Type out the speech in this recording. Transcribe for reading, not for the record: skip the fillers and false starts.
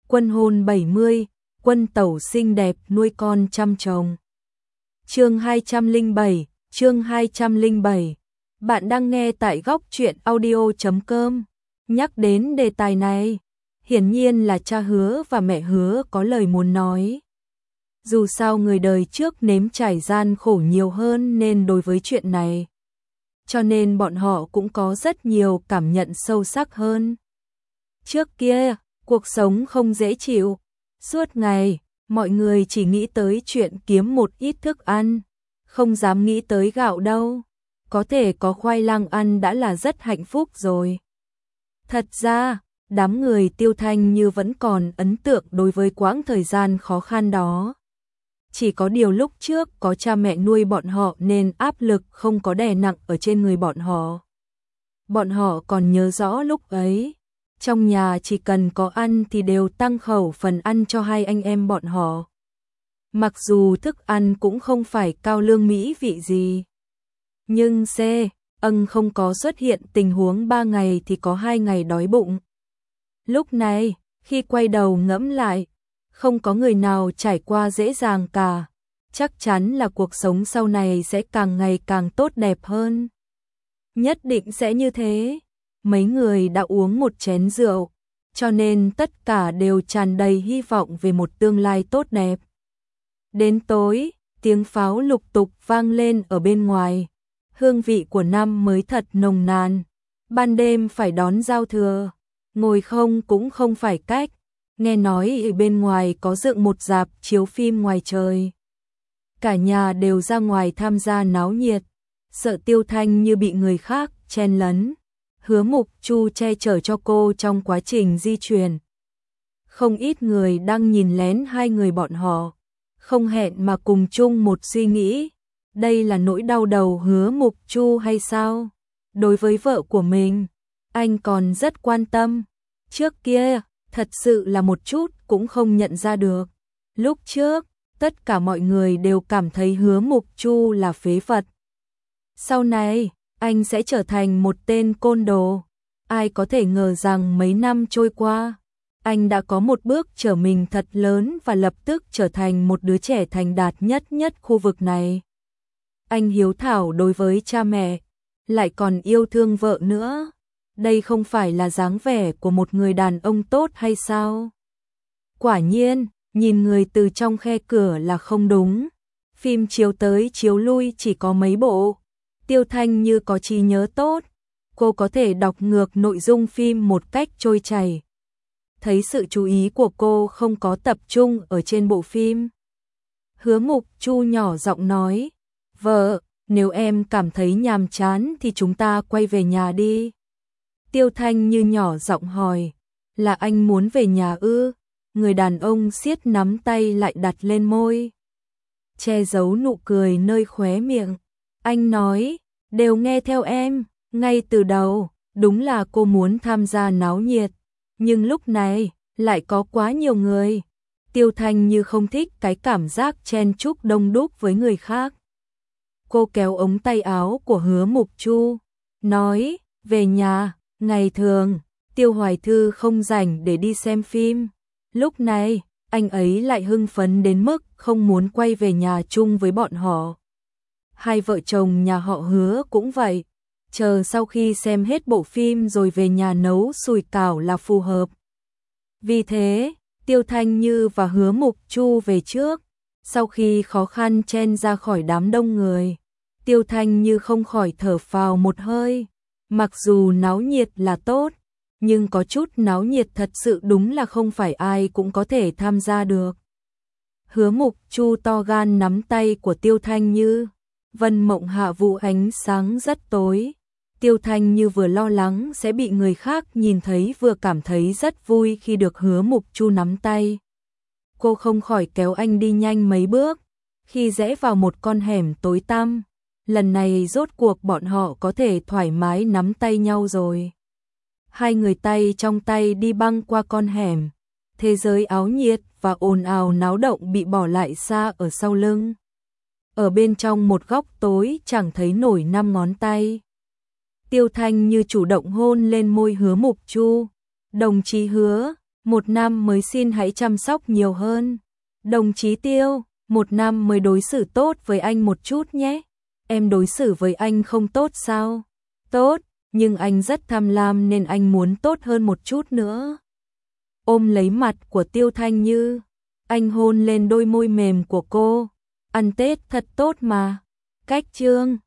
Quân hôn 70, quân tẩu xinh đẹp nuôi con chăm chồng. Chương 207. Bạn đang nghe tại góc truyện audio.com. Nhắc đến đề tài này, hiển nhiên là cha Hứa và mẹ Hứa có lời muốn nói. Dù sao người đời trước nếm trải gian khổ nhiều hơn nên đối với chuyện này, cho nên bọn họ cũng có rất nhiều cảm nhận sâu sắc hơn. Trước kia, cuộc sống không dễ chịu, suốt ngày, mọi người chỉ nghĩ tới chuyện kiếm một ít thức ăn, không dám nghĩ tới gạo đâu. Có thể có khoai lang ăn đã là rất hạnh phúc rồi. Thật ra, đám người Tiêu Thanh Như vẫn còn ấn tượng đối với quãng thời gian khó khăn đó. Chỉ có điều lúc trước có cha mẹ nuôi bọn họ nên áp lực không có đè nặng ở trên người bọn họ. Bọn họ còn nhớ rõ lúc ấy, trong nhà chỉ cần có ăn thì đều tăng khẩu phần ăn cho hai anh em bọn họ. Mặc dù thức ăn cũng không phải cao lương mỹ vị gì, nhưng không có xuất hiện tình huống 3 ngày thì có 2 ngày đói bụng. Lúc này, khi quay đầu ngẫm lại, không có người nào trải qua dễ dàng cả. Chắc chắn là cuộc sống sau này sẽ càng ngày càng tốt đẹp hơn. Nhất định sẽ như thế. Mấy người đã uống một chén rượu, cho nên tất cả đều tràn đầy hy vọng về một tương lai tốt đẹp. Đến tối, tiếng pháo lục tục vang lên ở bên ngoài. Hương vị của năm mới thật nồng nàn. Ban đêm phải đón giao thừa, ngồi không cũng không phải cách. Nghe nói ở bên ngoài có dựng một rạp chiếu phim ngoài trời. Cả nhà đều ra ngoài tham gia náo nhiệt, sợ Tiêu Thanh Như bị người khác chen lấn. Hứa Mục Chu che chở cho cô trong quá trình di chuyển. Không ít người đang nhìn lén hai người bọn họ, không hẹn mà cùng chung một suy nghĩ. Đây là nỗi đau đầu Hứa Mục Chu hay sao? Đối với vợ của mình, anh còn rất quan tâm. Trước kia, thật sự là một chút cũng không nhận ra được. Lúc trước, tất cả mọi người đều cảm thấy Hứa Mục Chu là phế vật. Sau này, anh sẽ trở thành một tên côn đồ. Ai có thể ngờ rằng mấy năm trôi qua, anh đã có một bước trở mình thật lớn và lập tức trở thành một đứa trẻ thành đạt nhất khu vực này. Anh hiếu thảo đối với cha mẹ, lại còn yêu thương vợ nữa. Đây không phải là dáng vẻ của một người đàn ông tốt hay sao? Quả nhiên, nhìn người từ trong khe cửa là không đúng. Phim chiếu tới chiếu lui chỉ có mấy bộ. Tiêu Thanh Như có trí nhớ tốt, cô có thể đọc ngược nội dung phim một cách trôi chảy. Thấy sự chú ý của cô không có tập trung ở trên bộ phim. Hứa Mục Chu nhỏ giọng nói, vợ, nếu em cảm thấy nhàm chán thì chúng ta quay về nhà đi. Tiêu Thanh Như nhỏ giọng hỏi, là anh muốn về nhà ư? Người đàn ông siết nắm tay lại đặt lên môi, che giấu nụ cười nơi khóe miệng. Anh nói, đều nghe theo em, ngay từ đầu, đúng là cô muốn tham gia náo nhiệt, nhưng lúc này, lại có quá nhiều người. Tiêu Thanh Như không thích cái cảm giác chen chúc đông đúc với người khác. Cô kéo ống tay áo của Hứa Mục Chu, nói, về nhà, ngày thường, Tiêu Hoài Thư không rảnh để đi xem phim. Lúc này, anh ấy lại hưng phấn đến mức không muốn quay về nhà chung với bọn họ. Hai vợ chồng nhà họ Hứa cũng vậy, chờ sau khi xem hết bộ phim rồi về nhà nấu sủi cảo là phù hợp. Vì thế, Tiêu Thanh Như và Hứa Mục Chu về trước. Sau khi khó khăn chen ra khỏi đám đông người, Tiêu Thanh Như không khỏi thở phào một hơi. Mặc dù náo nhiệt là tốt, nhưng có chút náo nhiệt thật sự đúng là không phải ai cũng có thể tham gia được. Hứa Mục Chu to gan nắm tay của Tiêu Thanh Như. Vân Mộng Hạ Vũ ánh sáng rất tối. Tiêu Thanh Như vừa lo lắng sẽ bị người khác nhìn thấy vừa cảm thấy rất vui khi được Hứa Mục Chu nắm tay. Cô không khỏi kéo anh đi nhanh mấy bước. Khi rẽ vào một con hẻm tối tăm, lần này rốt cuộc bọn họ có thể thoải mái nắm tay nhau rồi. Hai người tay trong tay đi băng qua con hẻm. Thế giới áo nhiệt và ồn ào náo động bị bỏ lại xa ở sau lưng. Ở bên trong một góc tối chẳng thấy nổi 5 ngón tay. Tiêu Thanh Như chủ động hôn lên môi Hứa Mục Chu. Đồng chí Hứa, một năm mới xin hãy chăm sóc nhiều hơn. Đồng chí Tiêu, một năm mới đối xử tốt với anh một chút nhé. Em đối xử với anh không tốt sao? Tốt, nhưng anh rất tham lam nên anh muốn tốt hơn một chút nữa. Ôm lấy mặt của Tiêu Thanh Như, anh hôn lên đôi môi mềm của cô. Ăn Tết thật tốt mà. Cách chương